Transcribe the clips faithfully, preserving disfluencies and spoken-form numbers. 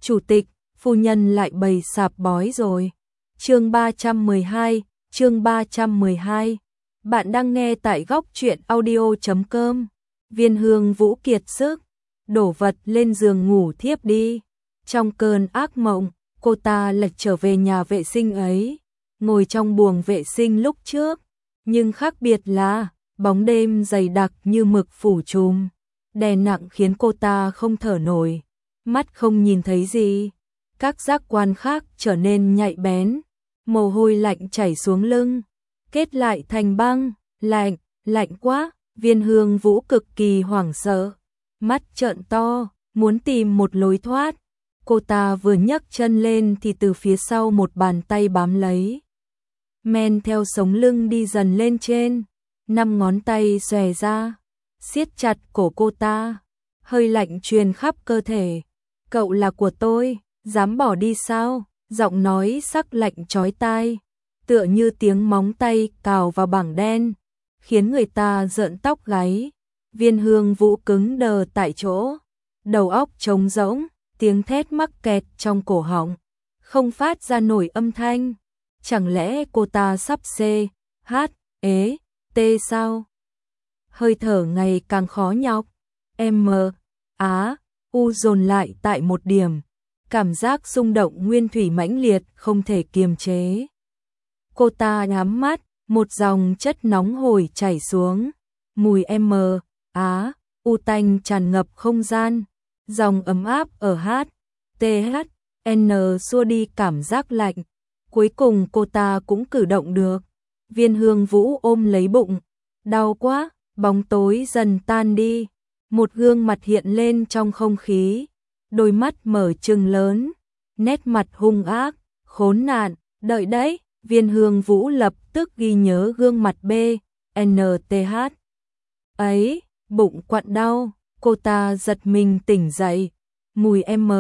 Chủ tịch, phu nhân lại bày sạp bói rồi. Chương ba trăm mười hai, chương ba trăm mười hai. Bạn đang nghe tại góc truyện audio chấm com. Viên Hương Vũ kiệt sức, đổ vật lên giường ngủ thiếp đi. Trong cơn ác mộng, cô ta lệch trở về nhà vệ sinh ấy, ngồi trong buồng vệ sinh lúc trước, nhưng khác biệt là bóng đêm dày đặc như mực phủ trùm, đè nặng khiến cô ta không thở nổi, mắt không nhìn thấy gì, các giác quan khác trở nên nhạy bén, mồ hôi lạnh chảy xuống lưng, kết lại thành băng, lạnh, lạnh quá. Viên Hương Vũ cực kỳ hoảng sợ, mắt trợn to, muốn tìm một lối thoát. Cô ta vừa nhấc chân lên thì từ phía sau một bàn tay bám lấy, men theo sống lưng đi dần lên trên, năm ngón tay xòe ra, siết chặt cổ cô ta, hơi lạnh truyền khắp cơ thể. Cậu là của tôi, dám bỏ đi sao? Giọng nói sắc lạnh chói tai, tựa như tiếng móng tay cào vào bảng đen, khiến người ta rợn tóc gáy. Viên Hương Vũ cứng đờ tại chỗ, đầu óc trống rỗng, tiếng thét mắc kẹt trong cổ họng, không phát ra nổi âm thanh. Chẳng lẽ cô ta sắp xê, hát, ế, tê sao? Hơi thở ngày càng khó nhọc, M, Á, U dồn lại tại một điểm, cảm giác xung động nguyên thủy mãnh liệt không thể kiềm chế. Cô ta nhắm mắt, một dòng chất nóng hổi chảy xuống, mùi M, Á, U tanh tràn ngập không gian, dòng ấm áp ở H, T, H, N xua đi cảm giác lạnh. Cuối cùng cô ta cũng cử động được. Viên Hương Vũ ôm lấy bụng, đau quá. Bóng tối dần tan đi, một gương mặt hiện lên trong không khí, đôi mắt mở trừng lớn, nét mặt hung ác, khốn nạn. Đợi đấy. Viên Hương Vũ lập tức ghi nhớ gương mặt B, N, T, H ấy, bụng quặn đau. Cô ta giật mình tỉnh dậy, mùi M,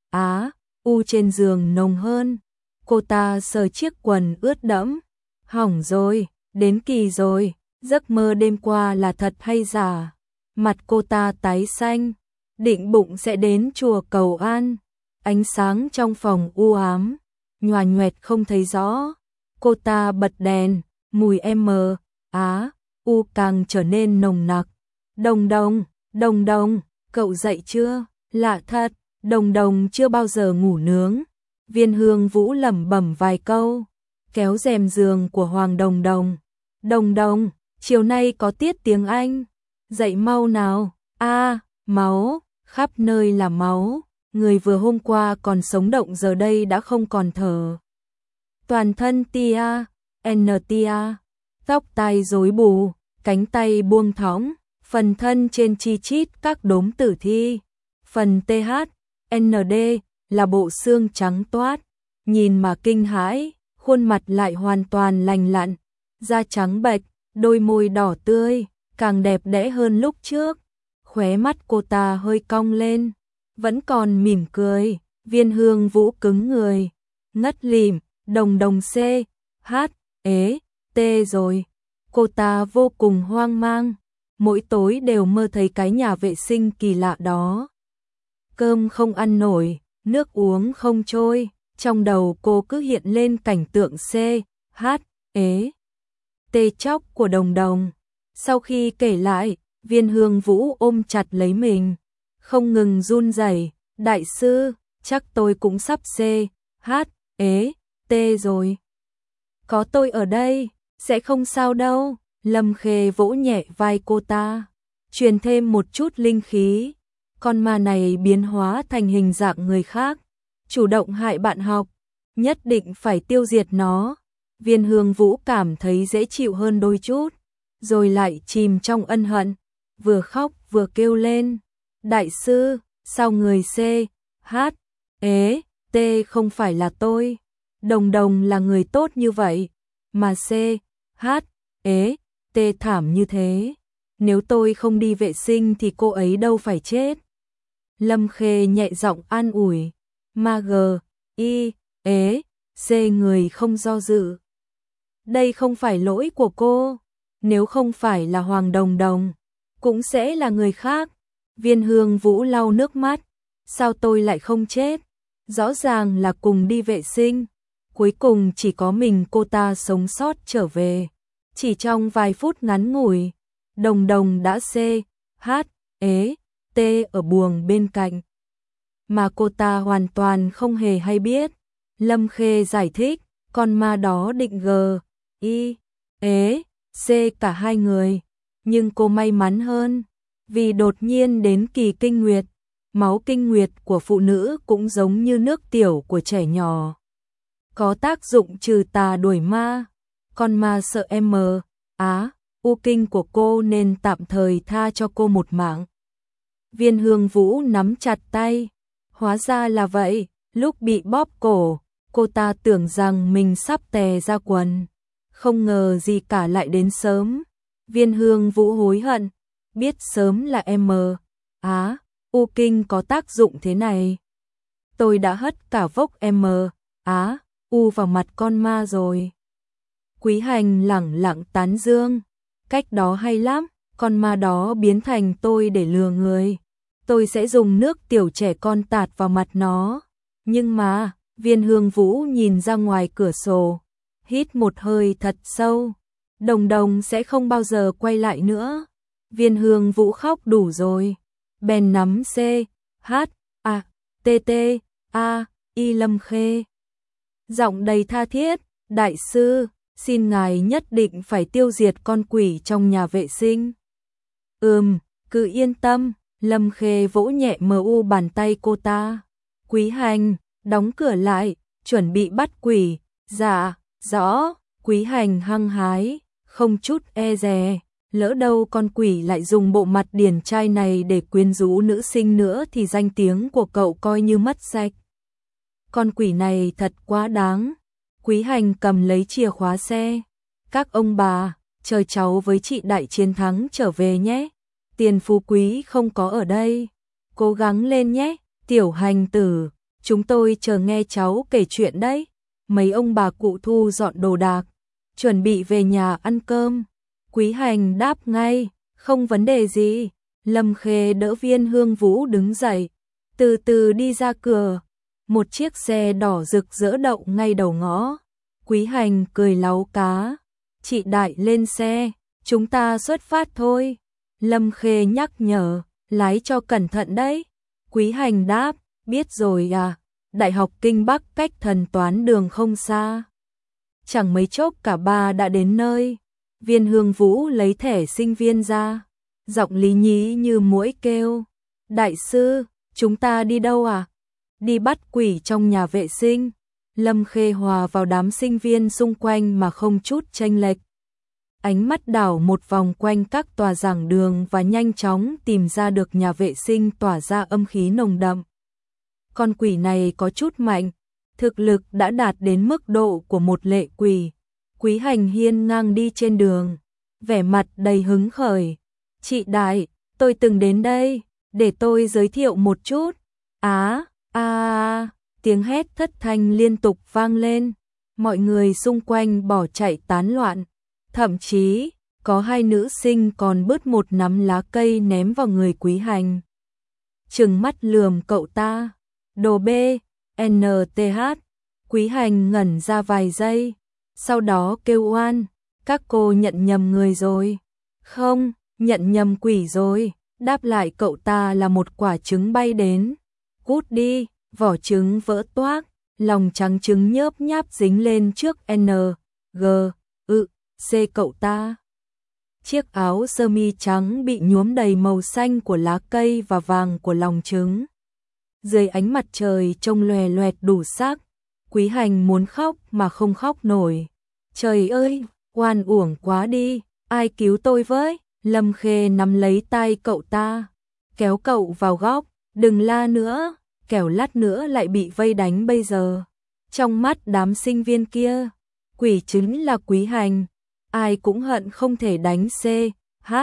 Á, U trên giường nồng hơn. Cô ta sờ chiếc quần ướt đẫm, hỏng rồi, đến kỳ rồi, giấc mơ đêm qua là thật hay giả? Mặt cô ta tái xanh, định bụng sẽ đến chùa cầu an, ánh sáng trong phòng u ám, nhòa nhoẹt không thấy rõ. Cô ta bật đèn, mùi M, Á, U càng trở nên nồng nặc. Đồng Đồng, Đồng Đồng, cậu dậy chưa? Lạ thật, Đồng Đồng chưa bao giờ ngủ nướng. Viên Hương Vũ lẩm bẩm vài câu, kéo rèm giường của Hoàng Đồng Đồng. Đồng Đồng, chiều nay có tiết tiếng Anh, dậy mau nào. A, máu, khắp nơi là máu, người vừa hôm qua còn sống động giờ đây đã không còn thở. Toàn thân tia, N tia, tóc tai rối bù, cánh tay buông thõng, phần thân trên chi chít các đốm tử thi. Phần T H, N D là bộ xương trắng toát, nhìn mà kinh hãi, khuôn mặt lại hoàn toàn lành lặn, da trắng bệch, đôi môi đỏ tươi, càng đẹp đẽ hơn lúc trước. Khóe mắt cô ta hơi cong lên, vẫn còn mỉm cười. Viên Hương Vũ cứng người, ngất lịm. Đồng Đồng C, H, ế, T rồi. Cô ta vô cùng hoang mang, mỗi tối đều mơ thấy cái nhà vệ sinh kỳ lạ đó. Cơm không ăn nổi, nước uống không trôi, trong đầu cô cứ hiện lên cảnh tượng C, H, ế, T chóc của Đồng Đồng. Sau khi kể lại, Viên Hương Vũ ôm chặt lấy mình, không ngừng run rẩy. Đại sư, chắc tôi cũng sắp C, H, ế, T rồi. Có tôi ở đây, sẽ không sao đâu. Lâm Khê vỗ nhẹ vai cô ta, truyền thêm một chút linh khí. Con ma này biến hóa thành hình dạng người khác, chủ động hại bạn học, nhất định phải tiêu diệt nó. Viên Hương Vũ cảm thấy dễ chịu hơn đôi chút, rồi lại chìm trong ân hận, vừa khóc vừa kêu lên. Đại sư, sao người C, H, ế, T không phải là tôi? Đồng Đồng là người tốt như vậy, mà C, H, ế, T thảm như thế. Nếu tôi không đi vệ sinh thì cô ấy đâu phải chết. Lâm Khê nhẹ giọng an ủi, mà G, I, ế, C người không do dự. Đây không phải lỗi của cô, nếu không phải là Hoàng Đồng Đồng, cũng sẽ là người khác. Viên Hương Vũ lau nước mắt, sao tôi lại không chết? Rõ ràng là cùng đi vệ sinh. Cuối cùng chỉ có mình cô ta sống sót trở về. Chỉ trong vài phút ngắn ngủi, Đồng Đồng đã C, H, ế, T ở buồng bên cạnh. Mà cô ta hoàn toàn không hề hay biết. Lâm Khê giải thích, con ma đó định G, I, ế, C cả hai người. Nhưng cô may mắn hơn, vì đột nhiên đến kỳ kinh nguyệt. Máu kinh nguyệt của phụ nữ cũng giống như nước tiểu của trẻ nhỏ, có tác dụng trừ tà đuổi ma. Con ma sợ M, Á, U kinh của cô nên tạm thời tha cho cô một mạng. Viên Hương Vũ nắm chặt tay. Hóa ra là vậy, lúc bị bóp cổ, cô ta tưởng rằng mình sắp tè ra quần. Không ngờ gì cả lại đến sớm. Viên Hương Vũ hối hận, biết sớm là M, Á, U kinh có tác dụng thế này. Tôi đã hất cả vốc M, Á, U vào mặt con ma rồi. Quý Hành lẳng lặng tán dương, cách đó hay lắm, con ma đó biến thành tôi để lừa người. Tôi sẽ dùng nước tiểu trẻ con tạt vào mặt nó. Nhưng mà, Viên Hương Vũ nhìn ra ngoài cửa sổ, hít một hơi thật sâu. Đồng Đồng sẽ không bao giờ quay lại nữa. Viên Hương Vũ khóc đủ rồi. Bèn nắm C, H, A, T, T, A, I Lâm Khê. Giọng đầy tha thiết, đại sư, xin ngài nhất định phải tiêu diệt con quỷ trong nhà vệ sinh. Ừm, cứ yên tâm. Lâm Khê vỗ nhẹ mờ u bàn tay cô ta. Quý Hành, đóng cửa lại, chuẩn bị bắt quỷ. Dạ, rõ. Quý Hành hăng hái, không chút e dè. Lỡ đâu con quỷ lại dùng bộ mặt điển trai này để quyến rũ nữ sinh nữa thì danh tiếng của cậu coi như mất sạch. Con quỷ này thật quá đáng. Quý Hành cầm lấy chìa khóa xe. Các ông bà, chờ cháu với chị Đại chiến thắng trở về nhé. Tiền phú quý không có ở đây. Cố gắng lên nhé, Tiểu Hành tử. Chúng tôi chờ nghe cháu kể chuyện đấy. Mấy ông bà cụ thu dọn đồ đạc, chuẩn bị về nhà ăn cơm. Quý Hành đáp ngay, không vấn đề gì. Lâm Khê đỡ Viên Hương Vũ đứng dậy, từ từ đi ra cửa. Một chiếc xe đỏ rực rỡ đậu ngay đầu ngõ. Quý Hành cười láu cá. Chị Đại lên xe, chúng ta xuất phát thôi. Lâm Khê nhắc nhở, lái cho cẩn thận đấy. Quý Hành đáp, biết rồi à, Đại học Kinh Bắc cách Thần Toán Đường không xa. Chẳng mấy chốc cả ba đã đến nơi. Viên Hương Vũ lấy thẻ sinh viên ra, giọng lý nhí như muỗi kêu. Đại sư, chúng ta đi đâu à? Đi bắt quỷ trong nhà vệ sinh. Lâm Khê hòa vào đám sinh viên xung quanh mà không chút chênh lệch. Ánh mắt đảo một vòng quanh các tòa giảng đường và nhanh chóng tìm ra được nhà vệ sinh tỏa ra âm khí nồng đậm. Con quỷ này có chút mạnh, thực lực đã đạt đến mức độ của một lệ quỷ. Quý Hành hiên ngang đi trên đường, vẻ mặt đầy hứng khởi. Chị Đại, tôi từng đến đây, để tôi giới thiệu một chút. Á, a, à, tiếng hét thất thanh liên tục vang lên. Mọi người xung quanh bỏ chạy tán loạn. Thậm chí, có hai nữ sinh còn bứt một nắm lá cây ném vào người Quý Hành. Trừng mắt lườm cậu ta. Đồ B, N T H. Quý Hành ngẩn ra vài giây, sau đó kêu oan. Các cô nhận nhầm người rồi. Không, nhận nhầm quỷ rồi. Đáp lại cậu ta là một quả trứng bay đến. Cút đi, vỏ trứng vỡ toác, lòng trắng trứng nhớp nháp dính lên trước N, G, ự, C cậu ta. Chiếc áo sơ mi trắng bị nhuốm đầy màu xanh của lá cây và vàng của lòng trứng. Dưới ánh mặt trời trông loè loẹt đủ sắc. Quý Hành muốn khóc mà không khóc nổi. Trời ơi, oan uổng quá đi, ai cứu tôi với? Lâm Khê nắm lấy tay cậu ta, kéo cậu vào góc, đừng la nữa, kẻo lát nữa lại bị vây đánh bây giờ. Trong mắt đám sinh viên kia, quỷ chính là Quý Hành, ai cũng hận không thể đánh C, H,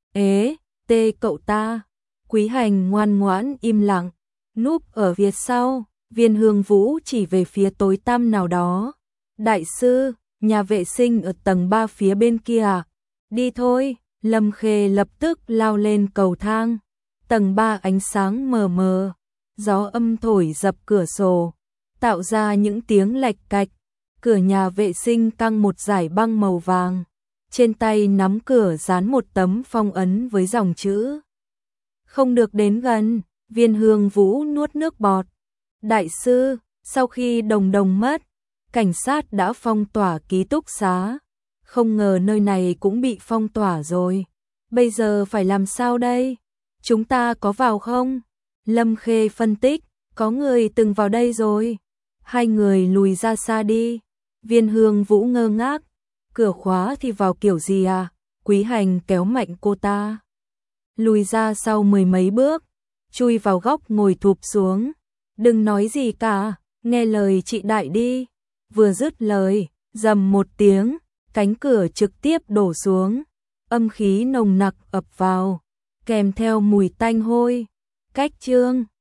ế, T cậu ta. Quý Hành ngoan ngoãn im lặng, núp ở phía sau. Viên Hương Vũ chỉ về phía tối tăm nào đó. Đại sư, nhà vệ sinh ở tầng ba phía bên kia à? Đi thôi. Lâm Khê lập tức lao lên cầu thang. Tầng ba ánh sáng mờ mờ, gió âm thổi dập cửa sổ, tạo ra những tiếng lạch cạch. Cửa nhà vệ sinh căng một dải băng màu vàng. Trên tay nắm cửa dán một tấm phong ấn với dòng chữ không được đến gần. Viên Hương Vũ nuốt nước bọt. Đại sư, sau khi Đồng Đồng mất, cảnh sát đã phong tỏa ký túc xá. Không ngờ nơi này cũng bị phong tỏa rồi. Bây giờ phải làm sao đây? Chúng ta có vào không? Lâm Khê phân tích, có người từng vào đây rồi. Hai người lùi ra xa đi. Viên Hương Vũ ngơ ngác. Cửa khóa thì vào kiểu gì à? Quý Hành kéo mạnh cô ta. Lùi ra sau mười mấy bước. Chui vào góc ngồi thụp xuống. Đừng nói gì cả, nghe lời chị Đại đi. Vừa dứt lời, rầm một tiếng, cánh cửa trực tiếp đổ xuống. Âm khí nồng nặc ập vào, kèm theo mùi tanh hôi. Cách chương